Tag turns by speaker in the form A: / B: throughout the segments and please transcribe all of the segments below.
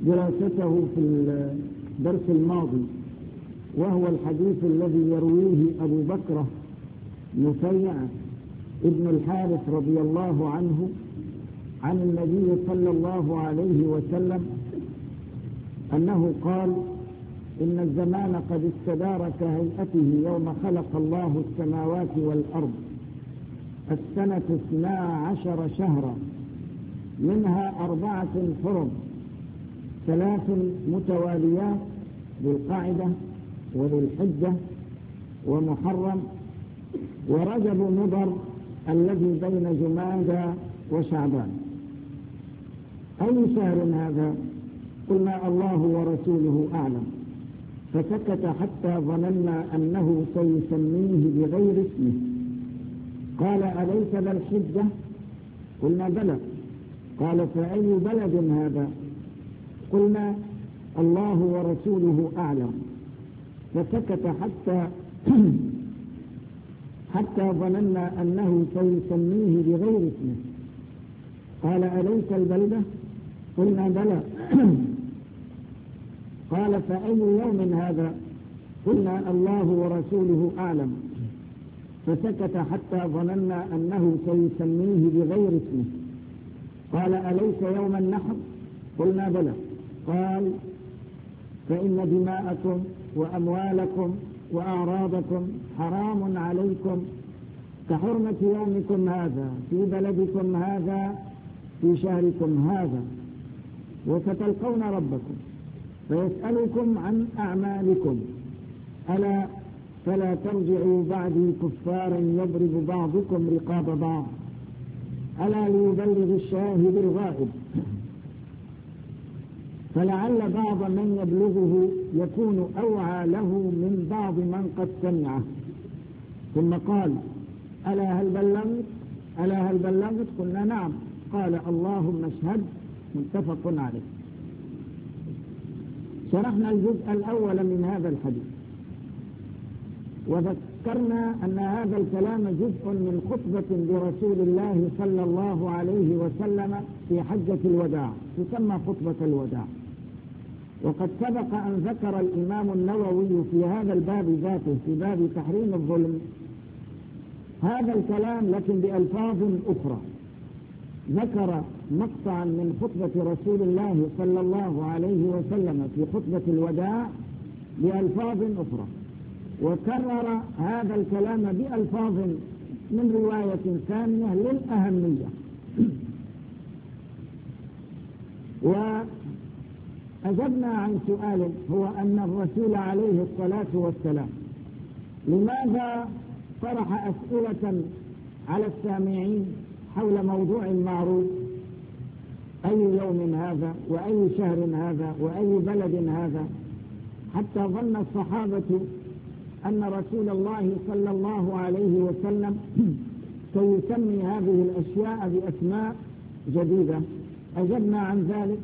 A: دراسته في الدرس الماضي، وهو الحديث الذي يرويه أبو بكر نفيع ابن الحارث رضي الله عنه عن النبي صلى الله عليه وسلم أنه قال: إن الزمان قد استدار كهيئته يوم خلق الله السماوات والأرض، السنة 12 شهرا، منها 4 حرم، 3 متواليات، ذو القعدة وذو الحجة ومحرم ورجب مضر الذي بين جمادى وشعبان. أي شهر هذا؟ قلنا: الله ورسوله أعلم. فسكت حتى ظننا أنه سيسميه بغير اسمه. قال: أليس ذا الحجة؟ قلنا: بلى. قال: فأي بلد هذا؟ قلنا: الله ورسوله أعلم. فسكت حتى ظننا أنه سيسميه بغير اسمه. قال: أليس البلدة؟ قلنا: بلى. قال: فأي يوم هذا؟ قلنا: الله ورسوله أعلم. فسكت حتى ظننا أنه سيسميه بغير اسمه. قال: أليس يوم النحر؟ قلنا: بلى. قال: فإن دماءكم وأموالكم وأعراضكم حرام عليكم كحرمة يومكم هذا في بلدكم هذا في شهركم هذا، وستلقون ربكم فيسألكم عن أعمالكم، ألا فلا ترجعوا بعدي كفارا يضرب بعضكم رقاب بعض، ألا ليبلغ الشاهد الغائب، فلعل بعض من يبلغه يكون أوعى له من بعض من قد سمعه. ثم قال: ألا هل بلغت؟ قلنا: نعم. قال: اللهم اشهد. متفق عليه. شرحنا الجزء الأول من هذا الحديث، وذكرنا أن هذا الكلام جزء من خطبة لرسول الله صلى الله عليه وسلم في حجة الوداع، تسمى خطبة الوداع. وقد سبق أن ذكر الإمام النووي في هذا الباب ذاته، في باب تحريم الظلم، هذا الكلام لكن بألفاظ أخرى. ذكر مقطعا من خطبة رسول الله صلى الله عليه وسلم في خطبة الوداع بألفاظ أخرى، وكرر هذا الكلام بألفاظ من رواية ثانية للأهمية. وأجبنا عن سؤال، هو أن الرسول عليه الصلاة والسلام لماذا طرح أسئلة على السامعين حول موضوع معروف: أي يوم هذا، وأي شهر هذا، وأي بلد هذا، حتى ظن الصحابة أن رسول الله صلى الله عليه وسلم سيسمي هذه الأشياء بأسماء جديدة. أجبنا عن ذلك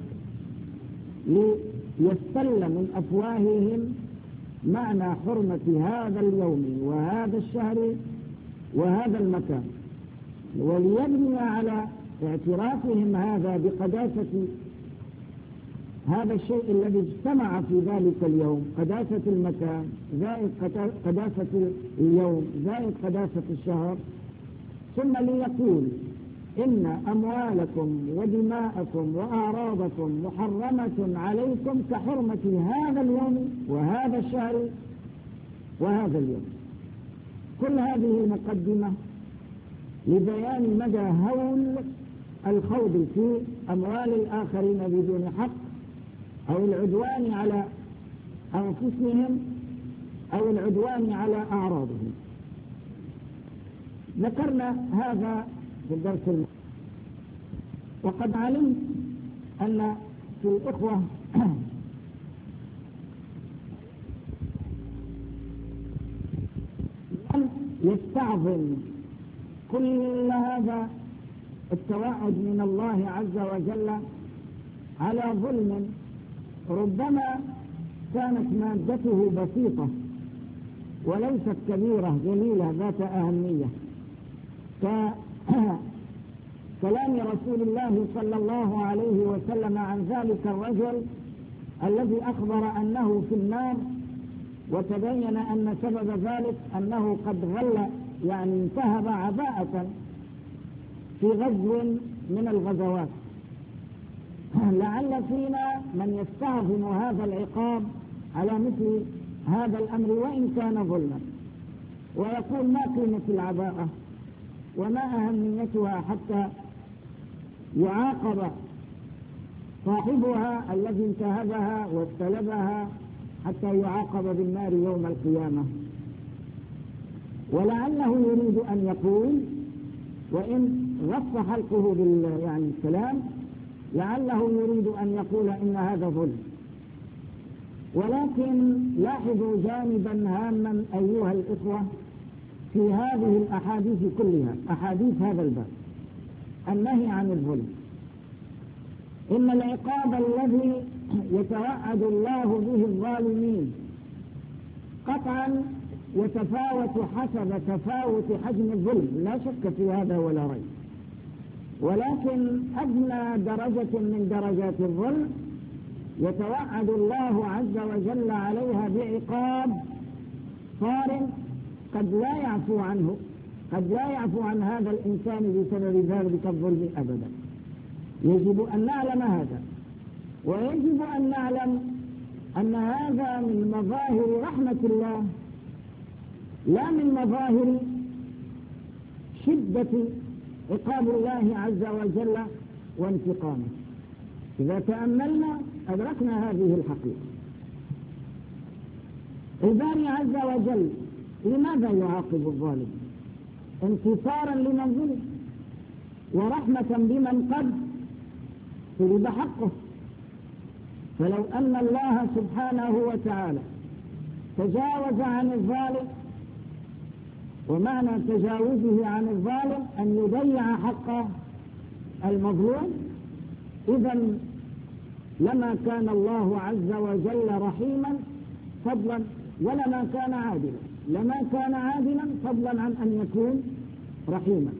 A: ليستل من أفواههم معنى حرمة هذا اليوم وهذا الشهر وهذا المكان، وليبني على اعترافهم هذا بقداسة هذا الشيء الذي اجتمع في ذلك اليوم، قداسة المكان زائد قداسة اليوم زائد قداسة الشهر، ثم ليقول: إن أموالكم ودماءكم وأعراضكم محرمة عليكم كحرمة هذا اليوم وهذا الشهر وهذا اليوم. كل هذه المقدمة لبيان مدى هول الخوض في أموال الآخرين بدون حق، أو العدوان على أنفسهم، أو العدوان على أعراضهم. ذكرنا هذا في الدرس الماضي. وقد علمت أن في الإخوة من يستعظم كل هذا التوعد من الله عز وجل على ظلم ربما كانت مادته بسيطة وليست كبيرة جليلة ذات أهمية، كلام رسول الله صلى الله عليه وسلم عن ذلك الرجل الذي أخبر أنه في النار، وتبين أن سبب ذلك أنه قد غل يعني انتهب عباءة في غزو من الغزوات. لعل فينا من يستعظم هذا العقاب على مثل هذا الأمر وإن كان ظلما، ويقول ما قيمة العباءة وما أهميتها حتى يعاقب صاحبها الذي انتهبها واستلبها حتى يعاقب بالنار يوم القيامة. ولعله يريد أن يقول، وإن غص حلقه يعني الكلام، لعله يريد أن يقول إن هذا ظلم. ولكن لاحظوا جانبا هاما أيها الإخوة في هذه الأحاديث كلها، أحاديث هذا الباب النهي عن الظلم، إن العقاب الذي يتوعد الله به الظالمين قطعا يتفاوت حسب تفاوت حجم الظلم، لا شك في هذا ولا ريب، ولكن أدنى درجة من درجات الظلم يتوعد الله عز وجل عليها بعقاب صارم قد لا يعفو عنه، قد لا يعفو عن هذا الإنسان بسبب ذلك الظلم أبدا. يجب أن نعلم هذا، ويجب أن نعلم أن هذا من مظاهر رحمة الله، لا من مظاهر شدة عقاب الله عز وجل وانتقامه. إذا تأملنا أدركنا هذه الحقيقة. الباري عز وجل لماذا يعاقب الظالم؟ انتصارا لمن ظلم ورحمة بمن قد سلب حقه. فلو أن الله سبحانه وتعالى تجاوز عن الظالم، ومعنى تجاوزه عن الظالم أن يضيع حق المظلوم، إذن لما كان الله عز وجل رحيما فضلا ولما كان عادلا، لما كان عادلا فضلا عن أن يكون رحيما.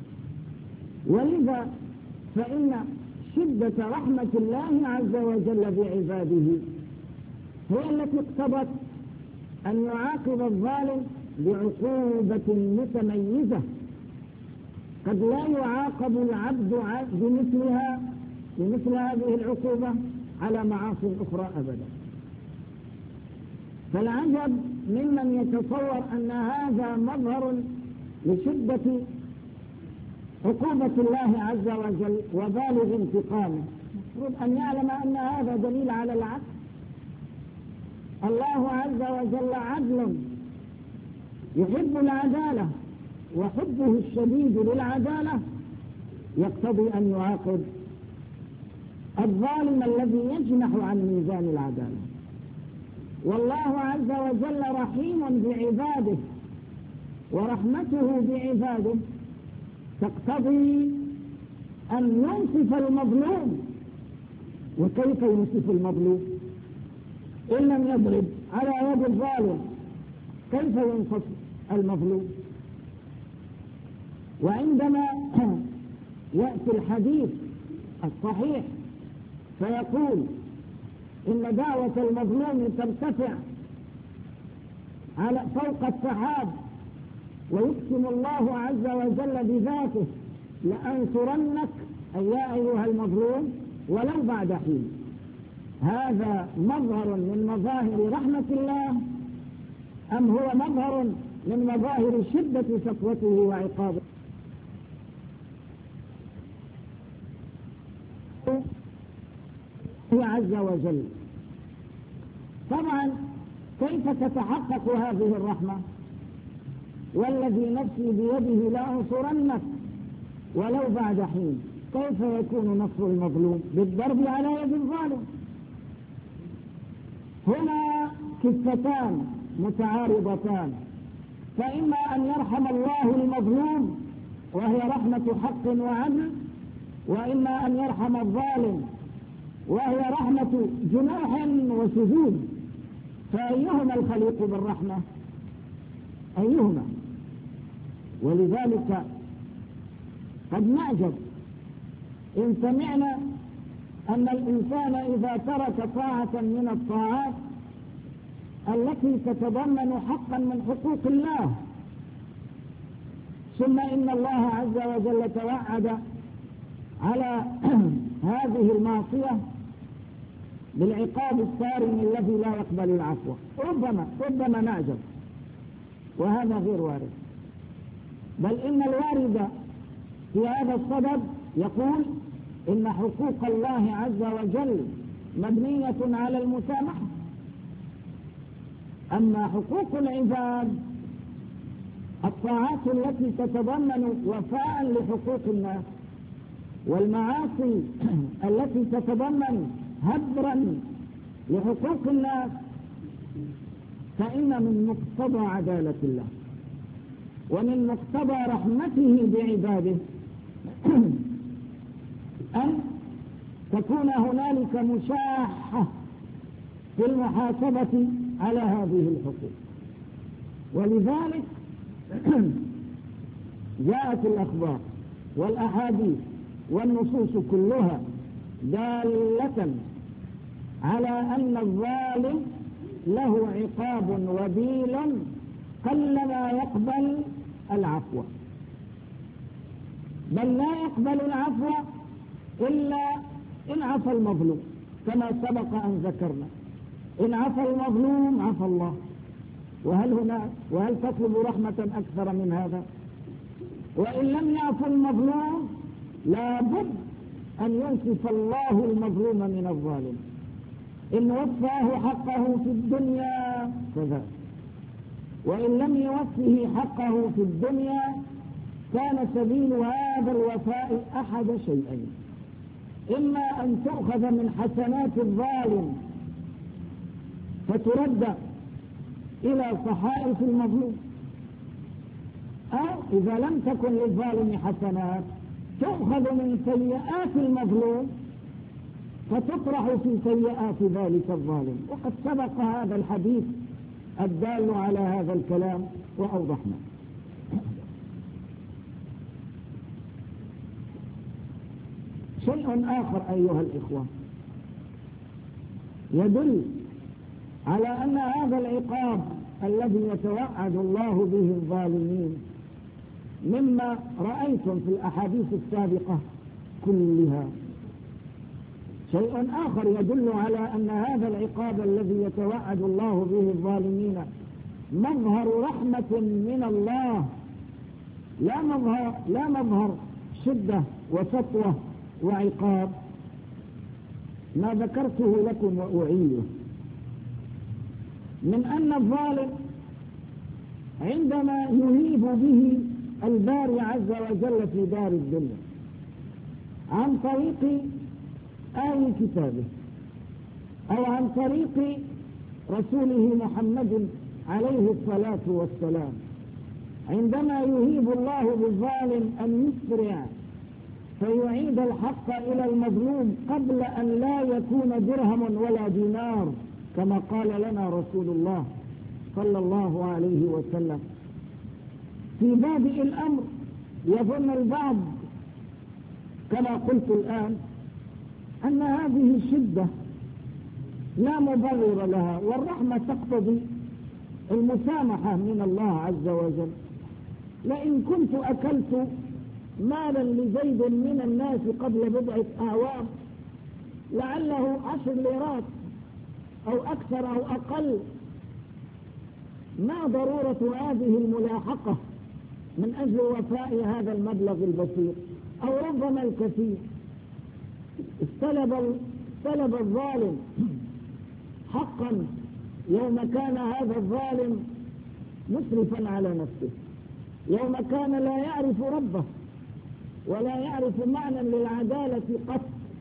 A: ولذا فإن شدة رحمة الله عز وجل بعباده هي التي اقتضت أن يعاقب الظالم بعقوبة متميزة قد لا يعاقب العبد بمثلها بمثل هذه العقوبة على معاصي أخرى أبدا. فالعجب ممن يتصور أن هذا مظهر لشدة عقوبة الله عز وجل وبالغ انتقامه. المفروض أن يعلم أن هذا دليل على العكس. الله عز وجل عدل يحب العدالة، وحبه الشديد للعدالة يقتضي أن يعاقب الظالم الذي يجنح عن ميزان العدالة. والله عز وجل رحيم بعباده، ورحمته بعباده تقتضي أن ينصف المظلوم. وكيف ينصف المظلوم؟ إن لم يضرب على يد الظالم كيف ينصف المظلوم؟ وعندما يأتي الحديث الصحيح فيقول إن دعوة المظلوم ترتفع على فوق السحاب، ويقسم الله عز وجل بذاته لأنصرنك أي يا أيها المظلوم ولو بعد حين. هذا مظهر من مظاهر رحمة الله أم هو مظهر من مظاهر شدة سطوته وعقابه؟ عز وجل. طبعا كيف تتحقق هذه الرحمة؟ والذي نفسي بيده لأنصرنك ولو بعد حين. كيف يكون نصر المظلوم؟ بالضرب على يد الظالم. هنا كفتان متعارضتان، فإما أن يرحم الله المظلوم وهي رحمة حق وعدل، وإما أن يرحم الظالم وهي رحمة جناح وسجود. فأيهما الخليق بالرحمة؟ أيهما؟ ولذلك قد نعجب إن سمعنا أن الإنسان إذا ترك طاعة من الطاعات التي تتضمن حقا من حقوق الله، ثم إن الله عز وجل توعد على هذه المعصية بالعقاب الصارم الذي لا يقبل العفو، ربما نعجب، وهذا غير وارد، بل إن الوارد في هذا الصدد يقول إن حقوق الله عز وجل مبنية على المسامحة، أما حقوق العباد الطاعات التي تتضمن وفاء لحقوق الناس، والمعاصي التي تتضمن هدرا لحقوق الناس، فإن من مقتضى عدالة الله ومن مقتضى رحمته بعباده أن تكون هنالك مشاحة في المحاسبة على هذه الحقوق. ولذلك جاءت الأخبار والأحاديث والنصوص كلها دالة على أن الظالم له عقاب وبيل قلما يقبل العفو، بل لا يقبل العفو إلا إن عفى المظلوم، كما سبق أن ذكرنا، إن عفى المظلوم عفى الله. وهل تطلب رحمة أكثر من هذا؟ وإن لم يعفو المظلوم لابد أن ينصف الله المظلوم من الظالم، إن وفاه حقه في الدنيا كذا، وإن لم يوفه حقه في الدنيا كان سبيل هذا الوفاء أحد شيئين: إما أن تؤخذ من حسنات الظالم فترد إلى صحائف المظلوم، أو إذا لم تكن للظالم حسنات تؤخذ من سيئات المظلوم فتطرح في سيئات ذلك الظالم. وقد سبق هذا الحديث الدال على هذا الكلام وأوضحنا. شيء آخر أيها الإخوة يدل على أن هذا العقاب الذي يتوعد الله به الظالمين مما رأيتم في الأحاديث السابقة كلها. شيء آخر يدل على أن هذا العقاب الذي يتوعد الله به الظالمين مظهر رحمة من الله، لا مظهر شدة وسطوة وعقاب، ما ذكرته لكم وأعيده من أن الظالم عندما يهيب به الباري عز وجل في دار الدنيا عن طريق آي كتابه أو عن طريق رسوله محمد عليه الصلاة والسلام، عندما يهيب الله بالظالم أن يسرع فيعيد الحق إلى المظلوم قبل أن لا يكون درهم ولا دينار، كما قال لنا رسول الله صلى الله عليه وسلم. في بادئ الأمر يظن البعض كما قلت الآن أن هذه الشدة لا مبرر لها، والرحمة تقتضي المسامحة من الله عز وجل. لئن كنت أكلت مالا لزيد من الناس قبل بضعة أعوام لعله 10 ليرات أو أكثر أو أقل، ما ضرورة هذه الملاحقة من أجل وفاء هذا المبلغ البسيط؟ أو ربما الكثير. استلب الظالم حقا يوم كان هذا الظالم مسرفا على نفسه، يوم كان لا يعرف ربه ولا يعرف معنى للعدالة قط.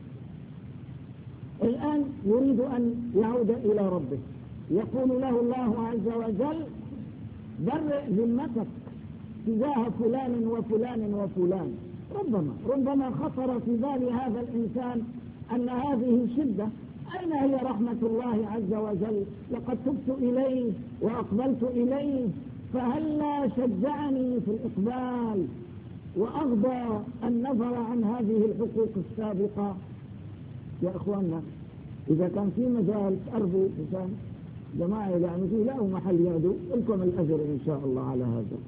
A: الآن يريد أن يعود إلى ربه، يقول له الله عز وجل: برئ ذمتك تجاه فلان وفلان وفلان. ربما خطر في بال هذا الإنسان أن هذه شدة، أين هي رحمة الله عز وجل؟ لقد تبت إليه وأقبلت إليه، فهلا شجعني في الإقبال وأغضى النظر عن هذه الحقوق السابقة. يا إخواننا إذا كان في مجال أرضي إنسان جماعة يعني فيه له محل يدو لكم الأجر إن شاء الله على هذا.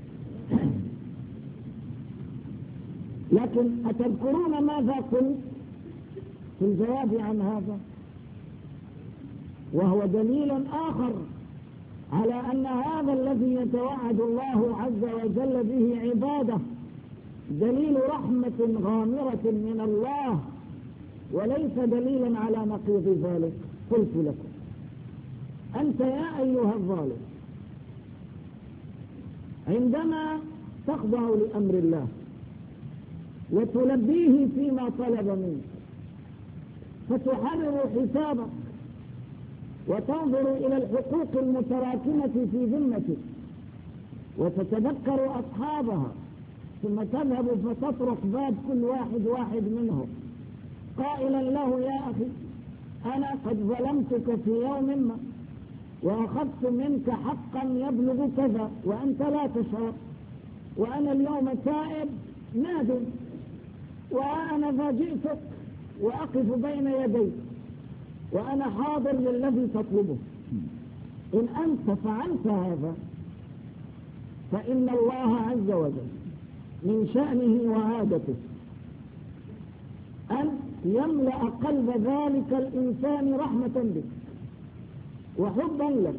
A: لكن أتذكرون ماذا قلت في الجواب عن هذا؟ وهو دليل آخر على أن هذا الذي يتوعد الله عز وجل به عباده دليل رحمة غامرة من الله وليس دليلا على نقيض ذلك. قلت لكم أنت يا أيها الظالم عندما تخضع لأمر الله وتلبيه فيما طلب منك فتحرر حسابك وتنظر إلى الحقوق المتراكمة في ذمتك وتتذكر أصحابها ثم تذهب فتطرق باب كل واحد منهم قائلا له يا أخي أنا قد ظلمتك في يوم ما وأخذت منك حقا يبلغ كذا وأنت لا تشعر وأنا اليوم تائب نادم وأنا ذا جئتك وأقف بين يديك وأنا حاضر للذي تطلبه. إن أنت فعلت هذا فإن الله عز وجل من شأنه وعادته أن يملأ قلب ذلك الإنسان رحمة بك وحبا لك،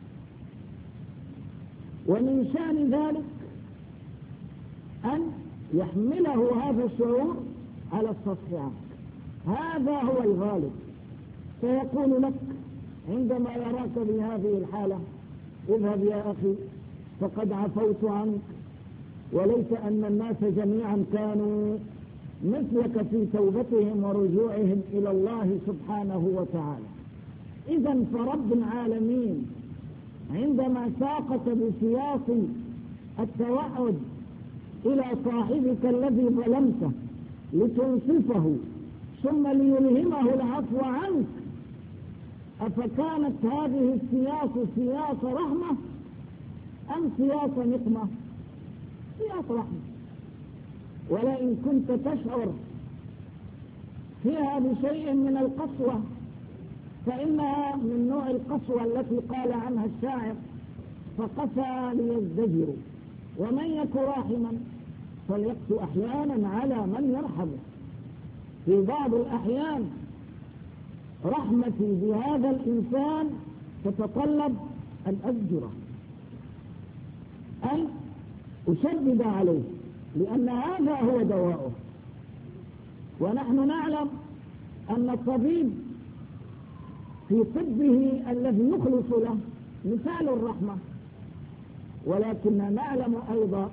A: ومن شأن ذلك أن يحمله هذا الشعور على الصفح عنك. هذا هو الغالب. سيقول لك عندما يراك بهذه الحالة اذهب يا أخي فقد عفوت عنك، وليس أن الناس جميعا كانوا مثلك في توبتهم ورجوعهم إلى الله سبحانه وتعالى. إذن فرب العالمين عندما ساقط بسياق التوعد إلى صاحبك الذي ظلمته لتنصفه ثم ليلهمه العفو عنك، أفكانت هذه السياسة سياسة رحمة أم سياسة نقمة؟ سياسة رحمة. ولئن كنت تشعر فيها بشيء من القسوة فإنها من نوع القسوة التي قال عنها الشاعر فقسى ليزدجر، ومن يك راحما فليقسو أحيانا على من يرحمه. في بعض الأحيان رحمتي بهذا الإنسان تتطلب أن أزجره، أن أشدد عليه، لأن هذا هو دواؤه. ونحن نعلم أن الطبيب في طبه الذي يخلص له مثال الرحمة، ولكن نعلم أيضا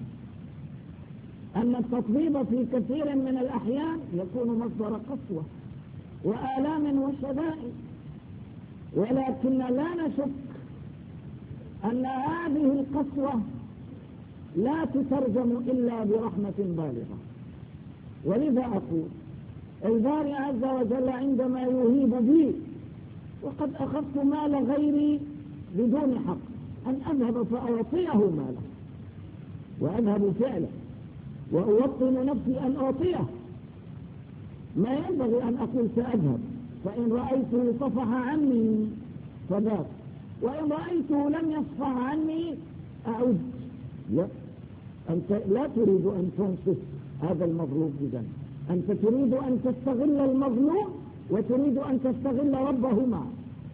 A: أن التطبيب في كثير من الأحيان يكون مصدر قسوة وآلام وشدائد، ولكن لا نشك أن هذه القسوة لا تترجم إلا برحمة بالغة. ولذا أقول الباري عز وجل عندما يهيب بي وقد أخذت مال غيري بدون حق أن أذهب فأعطيه ماله، وأذهب فعلا وأوطن نفسي أن أعطيه، ما ينبغي أن أقول سأذهب فإن رأيته صفح عني فذاك، وإن رأيته لم يصفح عني أعود. لا، أنت لا تريد أن تنصف هذا المظلوم، إذن أنت تريد أن تستغل المظلوم وتريد أن تستغل ربه معه.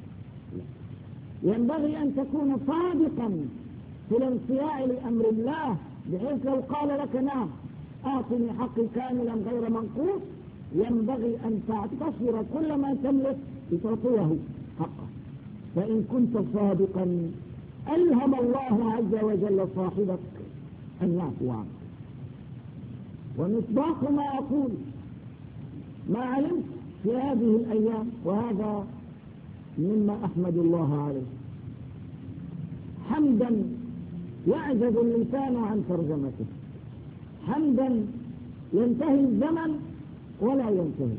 A: ينبغي أن تكون صادقا في الانصياع لأمر الله، بحيث لو قال لك نعم أعطني حقي كاملا غير منقوص، ينبغي أن تعتصر كل ما تملك لتعطيه حقه. فإن كنت صادقا ألهم الله عز وجل صاحبك أن يعفو عنك. ومصداق ما أقول ما علمت في هذه الأيام، وهذا مما أحمد الله عليه، حمدا يعجز اللسان عن ترجمته، حمدا ينتهي الزمن ولا ينتهي.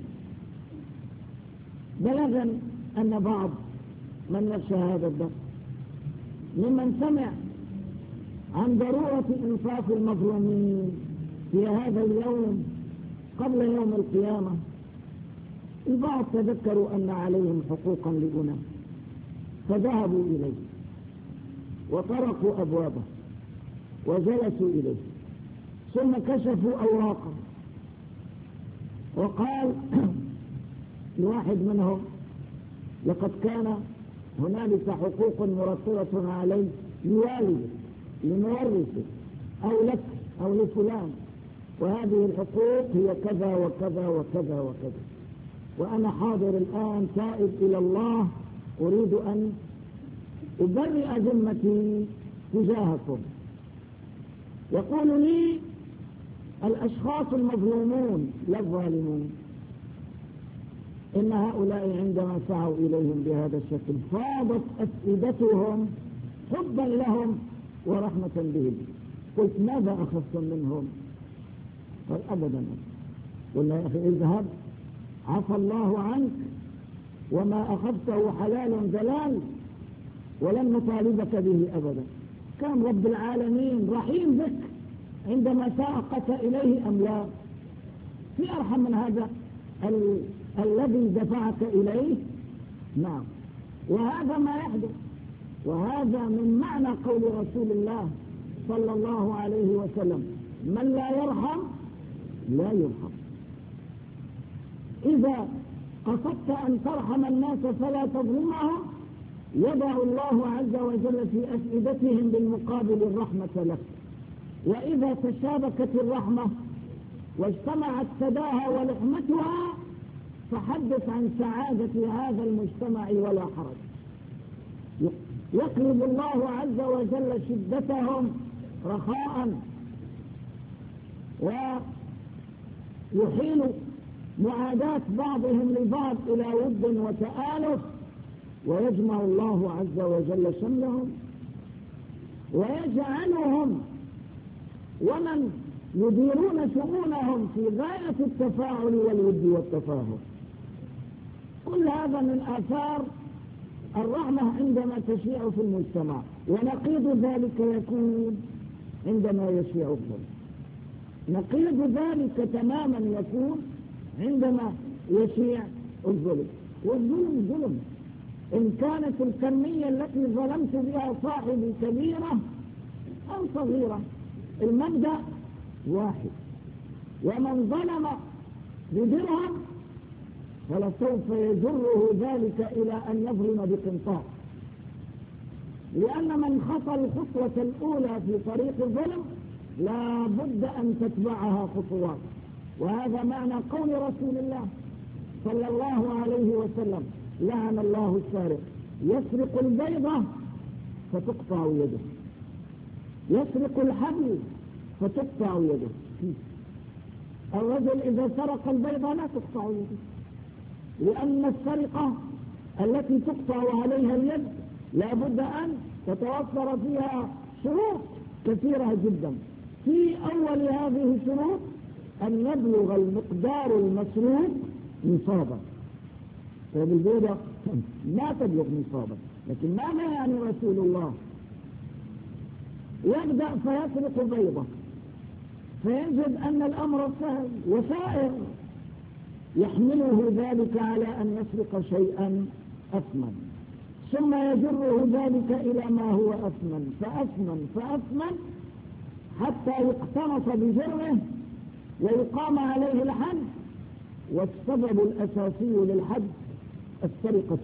A: بلغا أن بعض من نشى هذا الدرس ممن سمع عن ضرورة إنصاف المظلومين في هذا اليوم قبل يوم القيامة البعض تذكروا أن عليهم حقوقا لأناس فذهبوا إليه وطرقوا أبوابه وجلسوا إليه، ثم كشفوا أوراقه وقال لواحد منهم: لقد كان هنالك حقوق مرتبة عليه لوالدك لمورثك أو لك أو لفلان، وهذه الحقوق هي كذا وكذا وكذا وكذا، وأنا حاضر الآن تائب إلى الله، أريد أن أبرئ ذمتي تجاهكم. يقول لي الأشخاص المظلومون لا الظالمون إن هؤلاء عندما سعوا إليهم بهذا الشكل فاضت أفئدتهم حبا لهم ورحمة بهم. قلت: ماذا أخذتم منهم؟ قال: أبدا. قلنا: يا أخي اذهب، عفى الله عنك، وما أخذته حلال دلال، ولن نطالبك به أبدا. كان رب العالمين رحيم بك عندما ساقك إليه أم لا؟ في أرحم من هذا الذي دفعك إليه؟ نعم. وهذا ما يحدث، وهذا من معنى قول رسول الله صلى الله عليه وسلم: من لا يرحم لا يرحم. إذا قصدت أن ترحم الناس فلا تظلمهم، يضع الله عز وجل في أفئدتهم بالمقابل الرحمة لك. وإذا تشابكت الرحمة واجتمعت سداها ولحمتها فحدث عن سعادة هذا المجتمع ولا حرج. يقلب الله عز وجل شدتهم رخاء، ويحيل معاداة بعضهم لبعض إلى ود وتآلف، ويجمع الله عز وجل شملهم ويجعلهم ومن يديرون شؤونهم في غاية التفاعل والود والتفاهم. كل هذا من آثار الرحمة عندما تشيع في المجتمع، ونقيض ذلك يكون عندما يشيع الظلم. نقيض ذلك تماما يكون عندما يشيع الظلم. والظلم ظلم، إن كانت الكمية التي ظلمت بها صاحبي كبيرة أو صغيرة، المبدأ واحد. ومن ظلم بدرهم فلسوف يجره ذلك إلى أن يظلم بقنطار، لأن من خطى الخطوة الأولى في طريق الظلم لا بد أن تتبعها خطوات. وهذا معنى قول رسول الله صلى الله عليه وسلم: لعن الله السارق، يسرق البيضة فتقطع يده، يسرق الحبل فتقطع يده. الرجل إذا سرق البيضة لا تقطع يده، لأن السرقة التي تقطع عليها اليد لا بد أن تتوفر فيها شروط كثيرة جدا. في أول هذه الشروط أن يبلغ المقدار المسروق نصابا. فبالبيضة لا تبلغ نصابا، لكن ماذا يعني رسول الله؟ يبدأ فيسرق بيضة فيجد أن الأمر سهل وسائر، يحمله ذلك على أن يسرق شيئا أثمن، ثم يجره ذلك إلى ما هو أثمن فأثمن حتى يقتنص بجره ويقام عليه الحد. والسبب الأساسي للحد السرقة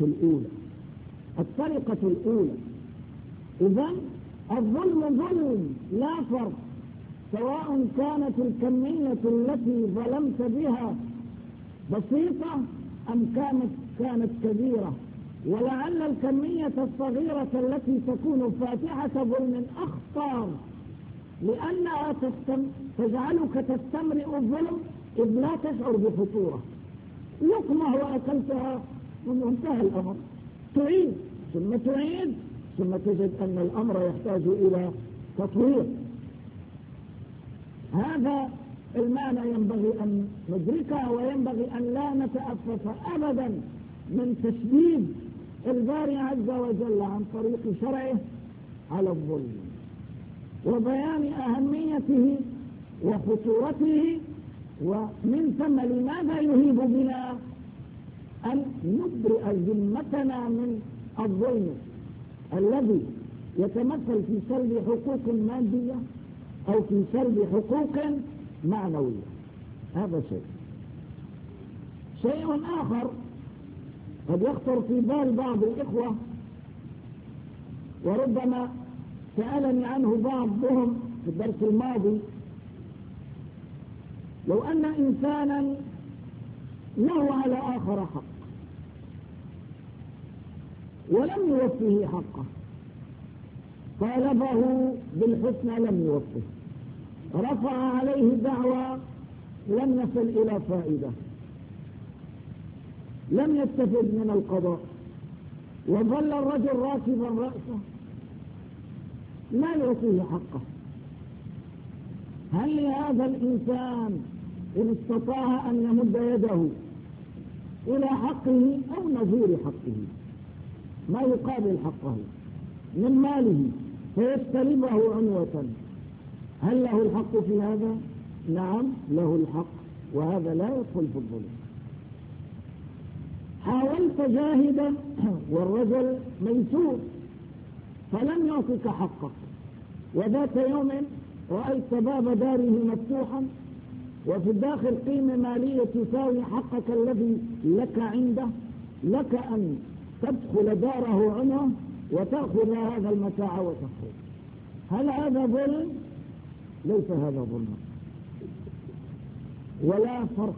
A: الأولى. إذن الظلم ظلم لا فرق، سواء كانت الكمية التي ظلمت بها بسيطة أم كانت كبيرة. ولعل الكمية الصغيرة التي تكون فاتحة ظلم أخطر، لأنها تجعلك تستمرئ الظلم إذ لا تشعر بخطورة. لقمة وأكلتها وانتهى الأمر، تعيد ثم تجد أن الأمر يحتاج إلى تطوير. هذا المعنى ينبغي أن ندركه، وينبغي أن لا نتأفف أبدا من تشديد الباري عز وجل عن طريق شرعه على الظلم، وبيان أهميته وخطورته، ومن ثم لماذا يهيب بنا أن نبرئ ذمتنا من الظلم الذي يتمثل في سلب حقوق مادية أو في سلب حقوق معنوية. هذا شيء آخر قد يخطر في بال بعض الإخوة، وربما سألني عنه بعضهم في الدرس الماضي. لو أن إنسانا له على آخر حق ولم يوفيه حقه، طالبه بالحسنى لم يوفه، رفع عليه دعوى لم يصل إلى فائدة، لم يستفد من القضاء، وظل الرجل راكبا رأسه لا يعطيه حقه، هل لهذا الإنسان إن استطاع أن يمد يده إلى حقه أو نظير حقه ما يقابل حقه من ماله فيستلبه عنوة، هل له الحق في هذا؟ نعم له الحق، وهذا لا يدخل في الظلم. حاولت جاهدا والرجل ميسور فلم يعطك حقك، وذات يوم رأيت باب داره مفتوحا وفي الداخل قيمة مالية تساوي حقك الذي لك عنده، لك أن تدخل داره عنه وتأخذ هذا المتاع وتخرج. هل هذا ظلم؟ ليس هذا ظلم، ولا فرق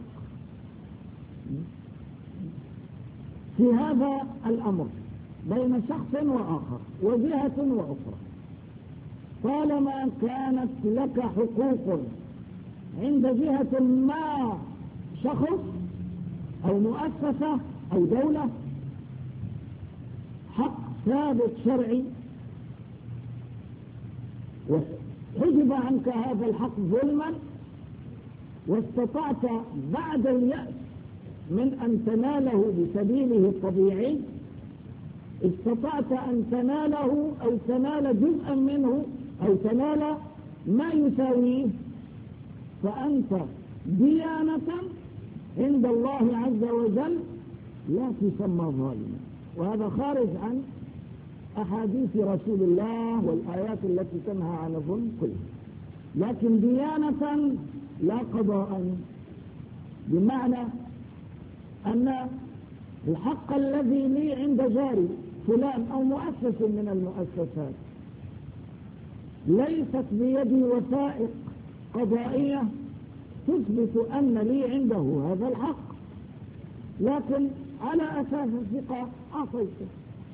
A: في هذا الأمر بين شخص وآخر وجهة وأخرى. طالما كانت لك حقوق عند جهة ما، شخص أو مؤسسة أو دولة، حق ثابت شرعي، وحجب عنك هذا الحق ظلما، واستطعت بعد اليأس من أن تناله بسبيله الطبيعي، استطعت أن تناله أو تنال جزءا منه أو تنال ما يساويه، فأنت ديانة عند الله عز وجل لا تسمى ظالما. وهذا خارج عن أحاديث رسول الله والآيات التي تنهى عن الظلم كلها، لكن ديانة لا قضاء، بمعنى أن الحق الذي لي عند جاري فلان أو مؤسس من المؤسسات ليست بيدي وثائق قضائية تثبت أن لي عنده هذا الحق، لكن على أساس الثقة أعطيته،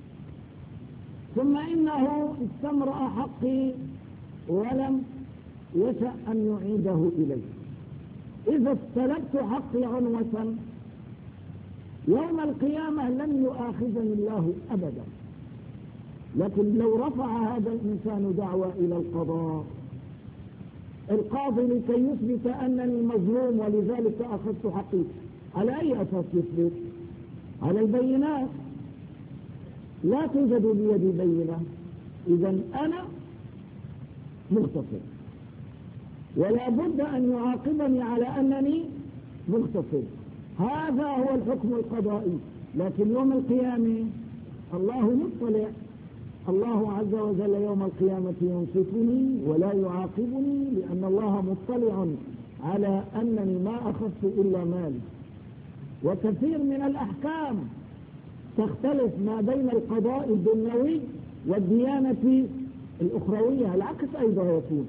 A: ثم إنه استمرأ حقي ولم يشأ أن يعيده إلي. إذا استلبت حقي عنوة يوم القيامة لن يؤاخذني الله أبدا، لكن لو رفع هذا الإنسان دعوى إلى القضاء، القاضي لكي يثبت أنني مظلوم ولذلك أخذت حقي، على أي أساس يثبت؟ على البينات، لا توجد بيدي بينة، إذا أنا مغتصب، ولا بد أن يعاقبني على أنني مغتصب. هذا هو الحكم القضائي. لكن يوم القيامة الله مطلع، الله عز وجل يوم القيامة ينصفني ولا يعاقبني، لأن الله مطلع على أنني ما أخذت إلا مالي. وكثير من الأحكام تختلف ما بين القضاء الدنيوي والديانة الأخروية، العكس أيضا يكون.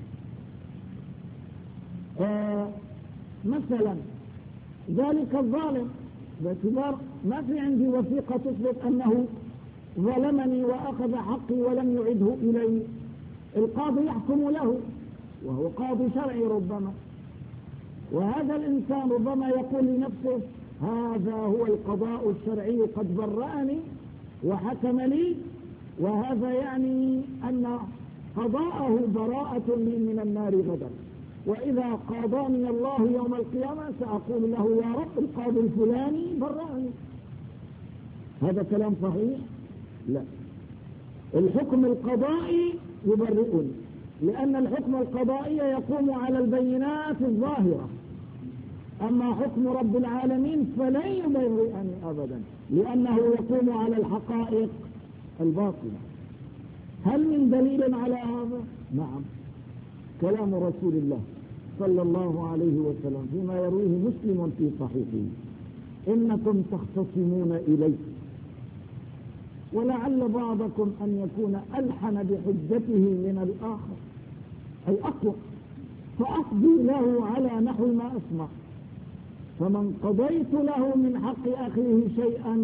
A: مثلا ذلك الظالم باعتبار ما في عندي وثيقة تثبت أنه ظلمني وأخذ حقي ولم يعده إلي، القاضي يحكم له وهو قاضي شرعي ربما، وهذا الإنسان ربما يقول لنفسه هذا هو القضاء الشرعي قد برأني وحكم لي، وهذا يعني أن قضاءه براءة لي من النار غدا، وإذا قاضاني الله يوم القيامة سأقول له يا رب القاضي الفلاني برأني. هذا كلام صحيح؟ لا، الحكم القضائي يبرئني، لأن الحكم القضائي يقوم على البينات الظاهرة، أما حكم رب العالمين فلن يبرئني أبدا، لأنه يقوم على الحقائق الباطلة. هل من دليل على هذا؟ نعم، كلام رسول الله صلى الله عليه وسلم فيما يرويه مسلم في صحيحه: إنكم تختصمون إلي، ولعل بعضكم أن يكون ألحن بحجته من الآخر، أي أقوى، فأقضي له على نحو ما أسمع، فمن قضيت له من حق أخيه شيئا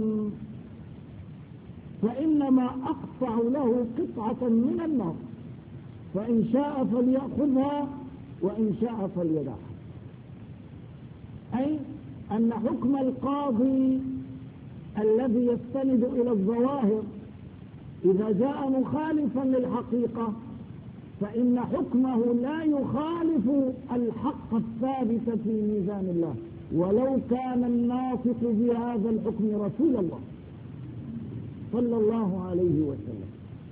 A: فإنما أقطع له قطعة من النار، فإن شاء فليأخذها وإن شاء فليدعها. أي أن حكم القاضي الذي يستند إلى الظواهر إذا جاء مخالفا للحقيقة فإن حكمه لا يخالف الحق الثابت في ميزان الله، ولو كان الناطق بهذا الحكم رسول الله صلى الله عليه وسلم.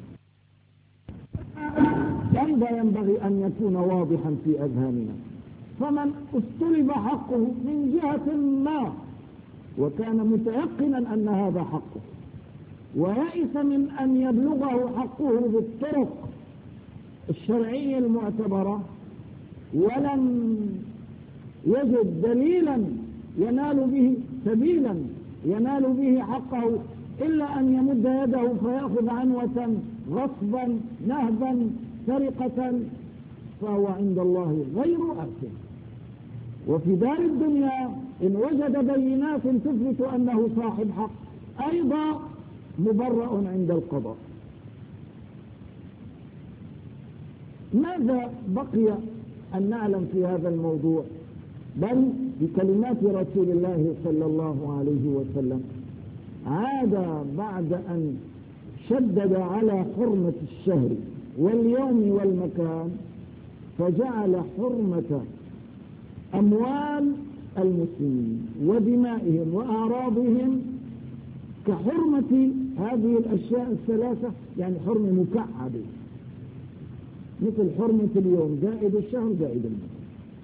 A: هذا ينبغي أن يكون واضحا في أذهاننا. فمن استلب حقه من جهة ما وكان متيقنا أن هذا حقه ويئس من أن يبلغه حقه بالطرق الشرعية المعتبرة ولم يجد دليلا ينال به سبيلا ينال به حقه إلا أن يمد يده فيأخذ عنوة غصبا نهبا سرقة، فهو عند الله غير آثم. وفي دار الدنيا إن وجد بينات تثبت أنه صاحب حق أيضا مبرأ عند القضاء. ماذا بقي أن نعلم في هذا الموضوع؟ بل بكلمات رسول الله صلى الله عليه وسلم عاد بعد أن شدد على حرمة الشهر واليوم والمكان فجعل حرمة أموال المسلمين ودمائهم وأعراضهم كحرمة هذه الأشياء الثلاثة، يعني حرمة مكعبة مثل حرمة اليوم زائد الشهر زائد المكان.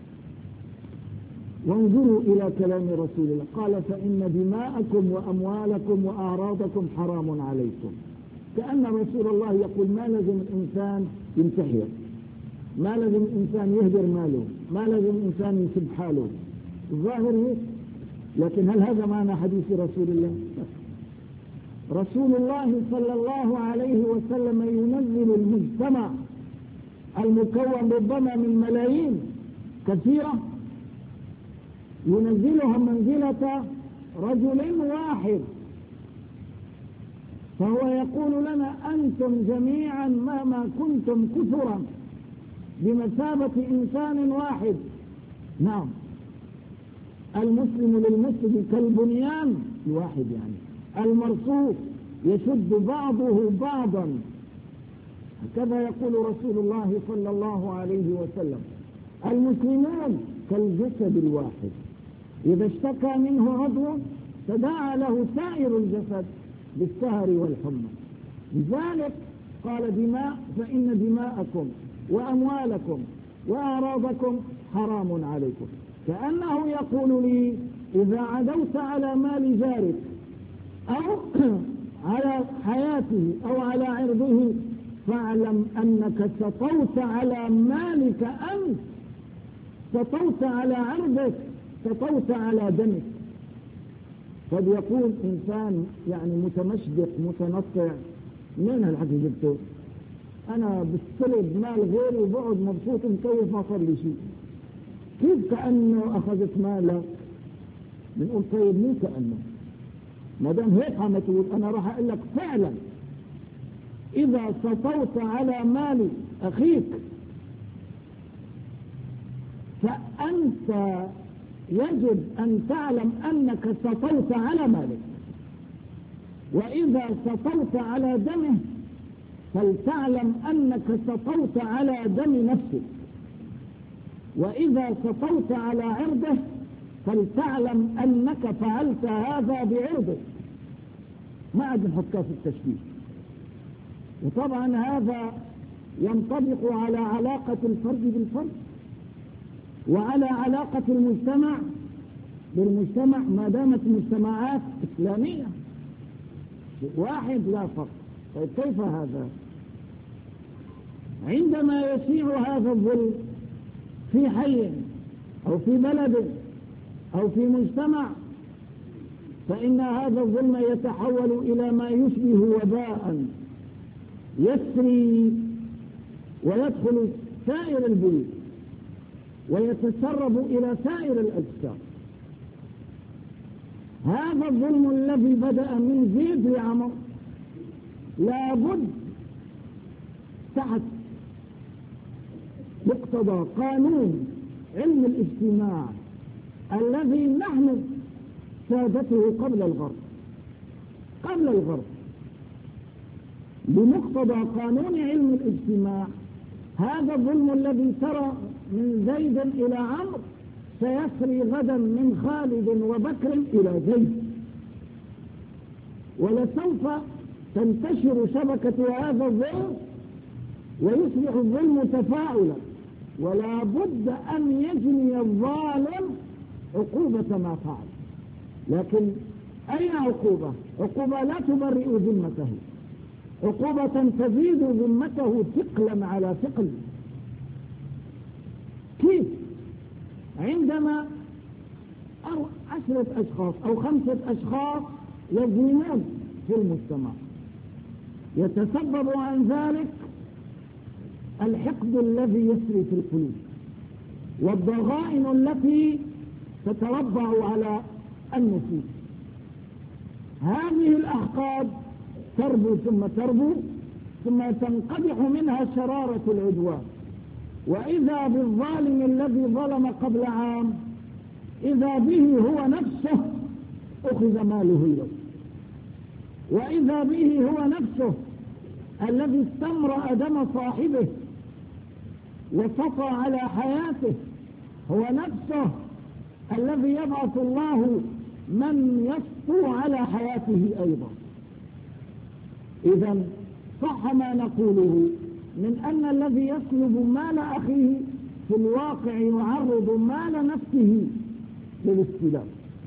A: وانظروا إلى كلام رسول الله قال: فإن دماءكم وأموالكم وأعراضكم حرام عليكم. كأن رسول الله يقول ما لازم الإنسان ينتحر، ما لازم الإنسان يهدر ماله، ما لازم الإنسان يسب حاله. الظاهر هيك، لكن هل هذا معنى حديث رسول الله؟ رسول الله صلى الله عليه وسلم ينزل المجتمع المكون ربما من ملايين كثيرة، ينزلها منزلة رجل واحد، فهو يقول لنا: أنتم جميعا مهما كنتم كثرا بمثابة إنسان واحد. نعم، المسلم للمسلم كالبنيان الواحد، يعني المرصوص يشد بعضه بعضا. هكذا يقول رسول الله صلى الله عليه وسلم: المسلمون كالجسد الواحد، إذا اشتكى منه عضو تداعى له سائر الجسد بالسهر والحمى. لذلك قال: دماء، فإن دماءكم وأموالكم وأعراضكم حرام عليكم. كأنه يقول لي: إذا عدوت على مال جارك أو على حياته أو على عرضه فاعلم أنك سطوت على مالك أنت، سطوت على عرضك، سطوت على دمك. قد يقول إنسان يعني متمشدق متنطع: من هالحكي جبته؟ أنا بستلب مال غيري وبقعد مبسوط مكيف ما صار لي شيء. كيف كأنه أخذت مالك؟ بنقول طيب مو كأنه، ما دام هيك عم تقول أنا راح أقول لك فعلا إذا سطوت على مال أخيك فأنت يجب أن تعلم أنك سطوت على مالك، وإذا سطوت على دمه فلتعلم أنك سطوت على دم نفسك، وإذا سطوت على عرضه فلتعلم أنك فعلت هذا بعرضه. ما عاد نحكى في التشبيه. وطبعا هذا ينطبق على علاقة الفرد بالفرد، وعلى علاقة المجتمع بالمجتمع ما دامت مجتمعات إسلامية. واحد لا فرق. طيب كيف هذا؟ عندما يشيع هذا الظلم في حي أو في بلد أو في مجتمع، فإن هذا الظلم يتحول إلى ما يشبه وباء يسري ويدخل سائر البيوت ويتسرب إلى سائر الأجسام. هذا الظلم الذي بدأ من زيد لعمر لابد تحت مقتضى قانون علم الاجتماع الذي نحن سادته قبل الغرب بمقتضى قانون علم الاجتماع. هذا الظلم الذي ترى من زيد إلى عمرو سيسري غدا من خالد وبكر إلى زيد، ولسوف تنتشر شبكة هذا الظلم ويصبح الظلم تفاعلا، ولا بد أن يجني الظالم عقوبة ما فعل. لكن أين عقوبة؟ عقوبة لا تبرئ ذمته، عقوبة تزيد ذمته ثقلا على ثقل. كيف؟ عندما 10 أشخاص أو 5 أشخاص يظلمون في المجتمع، يتسبب عن ذلك الحقد الذي يسري في القلوب والضغائن التي تتربع على النفوس. هذه الأحقاد تربو ثم تنقدح منها شرارة العدوان، وإذا بالظالم الذي ظلم قبل عام إذا به هو نفسه أخذ ماله اليوم، وإذا به هو نفسه الذي استمرأ دم صاحبه وسطى على حياته، هو نفسه الذي يبعث الله من يسطو على حياته أيضا. إذن صح ما نقوله من أن الذي يسلب مال أخيه في الواقع يعرض مال نفسه للاستلام.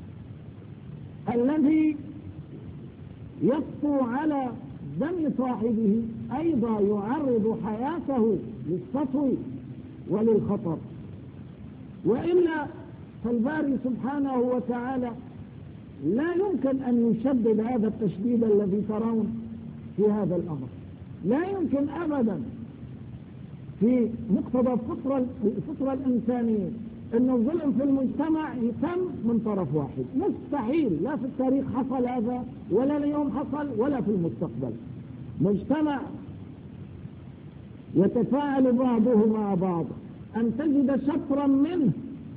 A: الذي يسطو على دم صاحبه أيضا يعرض حياته للسطو وللخطر. وإلا فالباري سبحانه وتعالى لا يمكن أن يشدد هذا التشديد الذي ترون في هذا الأمر. لا يمكن أبدا في مقتضى الفطرة الإنسانية أن الظلم في المجتمع يتم من طرف واحد. مستحيل، لا في التاريخ حصل هذا ولا اليوم حصل ولا في المستقبل. مجتمع يتفاعل بعضه مع بعض، أن تجد شطرا منه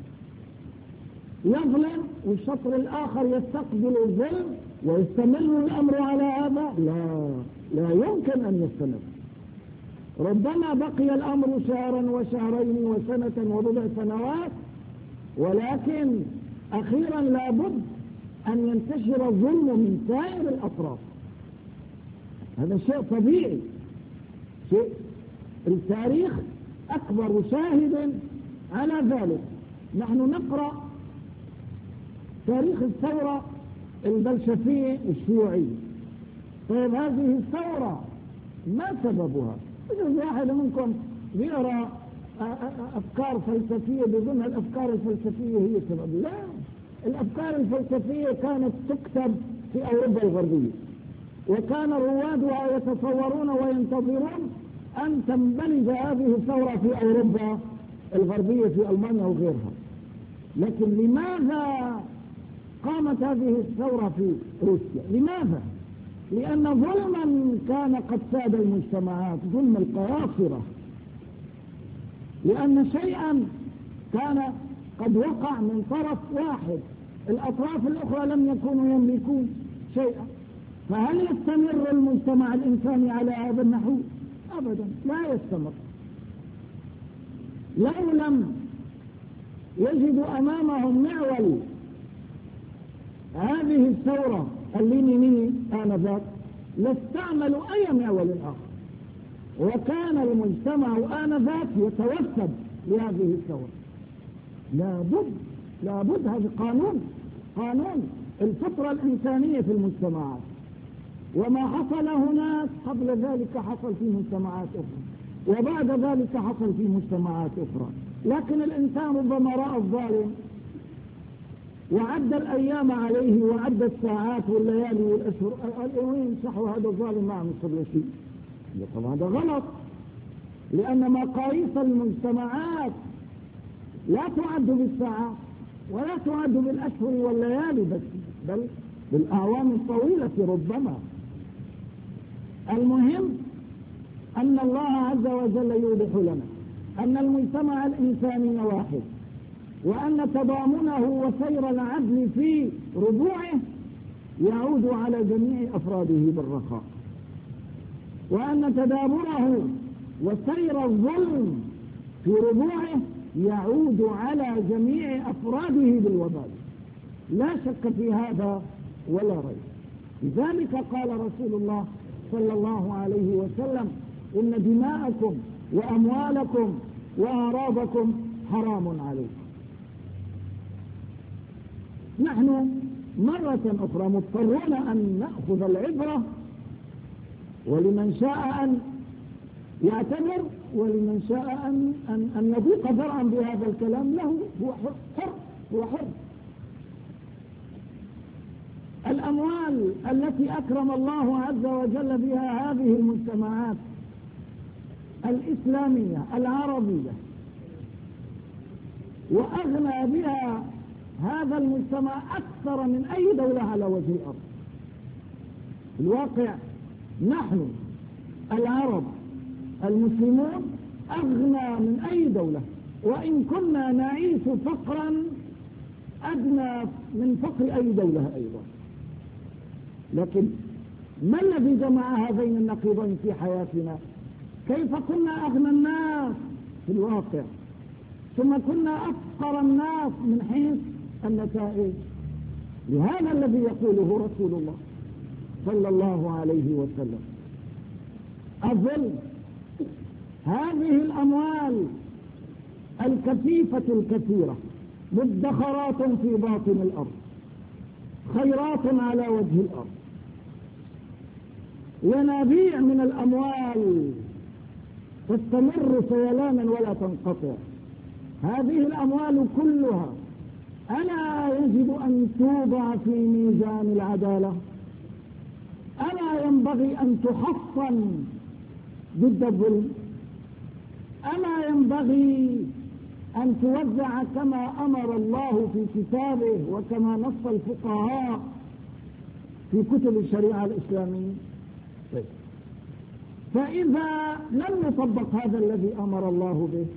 A: يظلم والشطر الآخر يستقبل الظلم ويستمر الأمر على هذا، لا يمكن أن يستمر. ربما بقي الأمر شهرا وشهرين وسنة وبضع سنوات، ولكن أخيرا لابد أن ينتشر الظلم من سائر الأطراف. هذا شيء طبيعي، شيء التاريخ أكبر شاهد على ذلك. نحن نقرأ تاريخ الثورة البلشفية الشيوعية. طيب هذه الثورة ما سببها؟ إذا واحد منكم يقرأ أفكار فلسفية بظن الأفكار الفلسفية هي سبب. لا، الأفكار الفلسفية كانت تكتب في أوروبا الغربية، وكان روادها يتصورون وينتظرون أن تنبلج هذه الثورة في أوروبا الغربية في ألمانيا وغيرها. لكن لماذا قامت هذه الثورة في روسيا؟ لماذا؟ لأن ظلما كان قد ساد المجتمعات، ظلم القراصرة، لأن شيئا كان قد وقع من طرف واحد، الأطراف الأخرى لم يكونوا يملكون شيئا. فهل يستمر المجتمع الإنساني على هذا النحو؟ أبدا لا يستمر. لو لم يجدوا أمامهم معول هذه الثورة اللينينية آنذاك لاستعملوا أي معول آخر، وكان المجتمع آنذاك يتوسد لهذه الثورة. لابد هذا قانون قانون الفطرة الإنسانية في المجتمعات، وما حصل هناك قبل ذلك حصل في مجتمعات أخرى، وبعد ذلك حصل في مجتمعات أخرى. لكن الإنسان ربما رأى الظالم وعد الأيام عليه وعد الساعات والليالي والأشهر، وين صحوا هذا الظالم ما عم يصير له شيء. طبعا هذا غلط، لأن مقاييس المجتمعات لا تعد بالساعات ولا تعد بالأشهر والليالي بس، بل بالأعوام الطويلة ربما. المهم أن الله عز وجل يوضح لنا أن المجتمع الإنساني واحد، وأن تضامنه وسير العدل في ربوعه يعود على جميع أفراده بالرخاء، وأن تدابره وسير الظلم في ربوعه يعود على جميع أفراده بالوبال، لا شك في هذا ولا ريب. لذلك قال رسول الله صلى الله عليه وسلم: إن دماءكم وأموالكم وأعراضكم حرام عليكم. نحن مرة أخرى مضطرون أن نأخذ العبرة، ولمن شاء أن يعتبر ولمن شاء أن يضيق ذرعا بهذا الكلام له، هو حر. الأموال التي أكرم الله عز وجل بها هذه المجتمعات الإسلامية العربية، وأغنى بها هذا المجتمع أكثر من أي دولة على وجه الأرض. في الواقع نحن العرب المسلمون أغنى من أي دولة، وإن كنا نعيش فقرا أدنى من فقر أي دولة أيضا. لكن ما الذي جمع هذين النقيضين في حياتنا؟ كيف كنا أغنى الناس في الواقع ثم كنا أفقر الناس من حيث النتائج؟ لهذا الذي يقوله رسول الله صلى الله عليه وسلم: أظل هذه الأموال الكثيفة الكثيرة مدخرات في باطن الأرض، خيرات على وجه الأرض، ينابيع من الأموال تستمر سيلانا ولا تنقطع. هذه الأموال كلها ألا يجب أن توضع في ميزان العدالة؟ ألا ينبغي أن تحصن ضد الظلم؟ ألا ينبغي أن توزع كما أمر الله في كتابه وكما نص الفقهاء في كتب الشريعة الإسلامية؟ فإذا لم نطبق هذا الذي أمر الله به،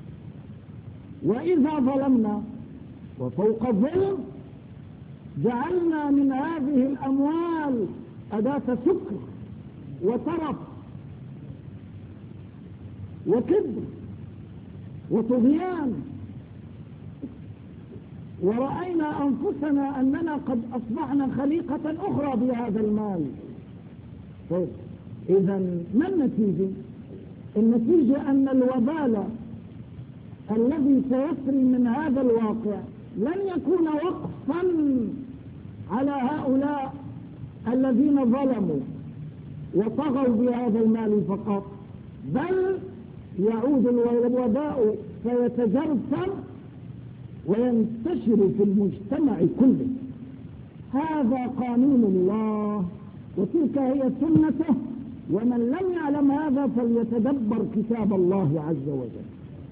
A: وإذا ظلمنا وفوق الظلم جعلنا من هذه الأموال أداة سكر وترف وكبر وطغيان، ورأينا أنفسنا أننا قد أصبحنا خليقة أخرى بهذا المال. طيب إذن ما النتيجة؟ النتيجة أن الوبال الذي سيسري من هذا الواقع لن يكون وقفا على هؤلاء الذين ظلموا وطغوا بهذا المال فقط، بل يعود الوباء فيتجرثم وينتشر في المجتمع كله. هذا قانون الله وتلك هي سنته، ومن لم يعلم هذا فليتدبر كتاب الله عز وجل.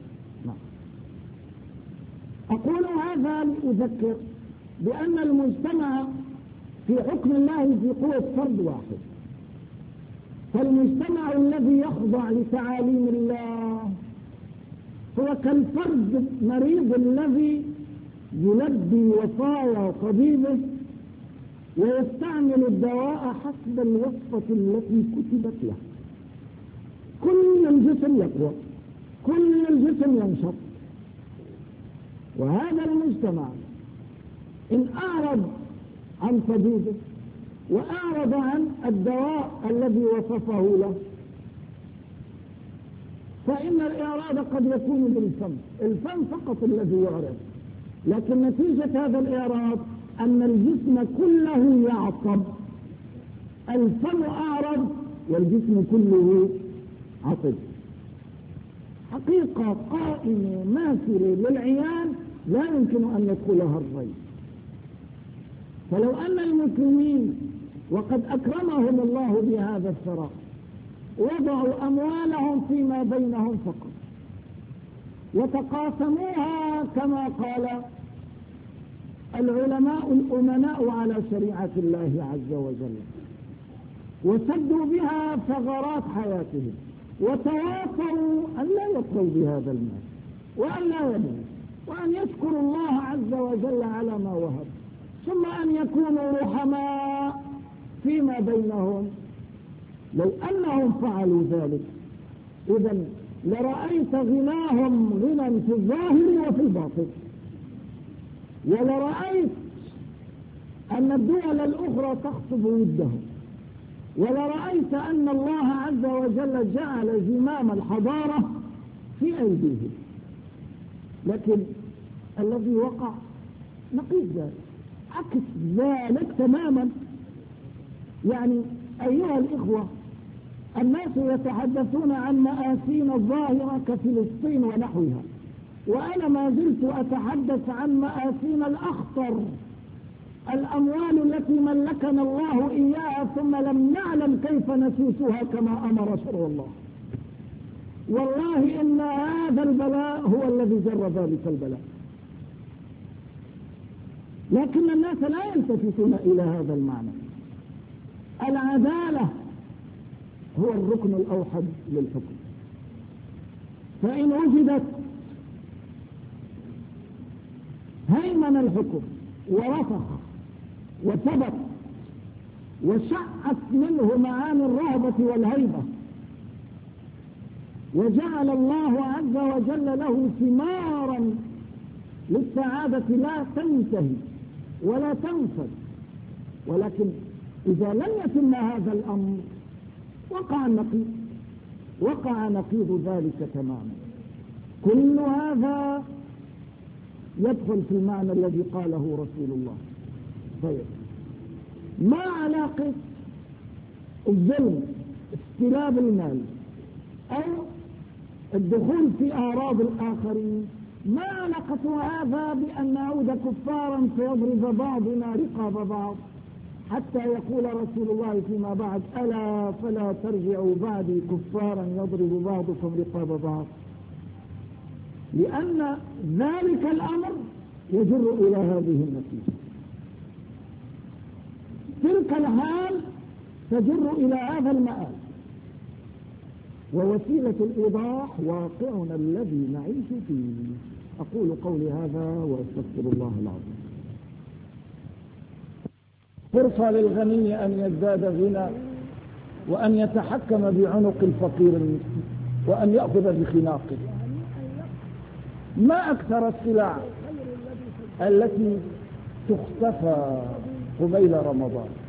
A: أقول هذا لأذكر بأن المجتمع في حكم الله في قوة فرد واحد، فالمجتمع الذي يخضع لتعاليم الله هو كالفرد المريض الذي يلبي وصايا طبيبه ويستعمل الدواء حسب الوصفة التي كتبت له. كل الجسم يقوى، كل الجسم ينشط. وهذا المجتمع إن أعرض عن طبيبه وأعرض عن الدواء الذي وصفه له، فإن الإعراض قد يكون بالفم، الفم فقط الذي يعرض، لكن نتيجة هذا الإعراض أن الجسم كله يعصب، الفم أعرض والجسم كله عصب. حقيقة قائمة ماثلة للعيان لا يمكن أن يدخلها الريب. فلو أن المسلمين وقد أكرمهم الله بهذا الثراء وضعوا أموالهم فيما بينهم فقط وتقاسموها كما قال العلماء الأمناء على شريعة الله عز وجل، وسدوا بها ثغرات حياتهم، وتواصوا أن لا يطغوا بهذا المال وأن لا يبغوا، وأن يشكروا الله عز وجل على ما وهب، ثم أن يكونوا رحماء فيما بينهم. لو أنهم فعلوا ذلك إذن لرأيت غناهم غنى في الظاهر وفي الباطن، ولرأيت أن الدول الأخرى تخطب ودهم، ولرأيت أن الله عز وجل جعل زمام الحضارة في أيديهم. لكن الذي وقع نقيض ذلك، عكس ذلك تماما. يعني أيها الإخوة، الناس يتحدثون عن مآسينا الظاهرة كفلسطين ونحوها، وأنا ما زلت أتحدث عن مآسينا الأخطر، الأموال التي ملكنا الله إياها ثم لم نعلم كيف نسوسها كما أمر شرع الله. والله إن هذا البلاء هو الذي جر ذلك البلاء، لكن الناس لا يلتفتون إلى هذا المعنى. العدالة هو الركن الأوحد للحكم، فإن وجدت هيمن الحكم ورسخ وثبت وشعت منه معاني الرهبة والهيبة، وجعل الله عز وجل له ثمارا للسعادة لا تنتهي ولا تنفد. ولكن إذا لم يتم هذا الأمر وقع نقيض ذلك تماما. كل هذا يدخل في المعنى الذي قاله رسول الله. طيب، ما علاقة الظلم، استلاب المال، أو الدخول في أعراض الآخرين، ما علاقة هذا بأن نعود كفارا فيضرب بعضنا رقاب بعض، حتى يقول رسول الله فيما بعد: ألا فلا ترجعوا بعدي كفارا يضرب بعضكم رقاب بعض، لأن ذلك الأمر يجر إلى هذه النتيجة. تلك الحال تجر إلى هذا المآل، ووسيلة الإيضاح واقعنا الذي نعيش فيه. أقول قولي هذا وأستغفر الله العظيم. فرصة للغني أن يزداد غنى، وأن يتحكم بعنق الفقير المسكين، وأن يأخذ بخناقه. ما أكثر السلع التي تختفى قبيل رمضان.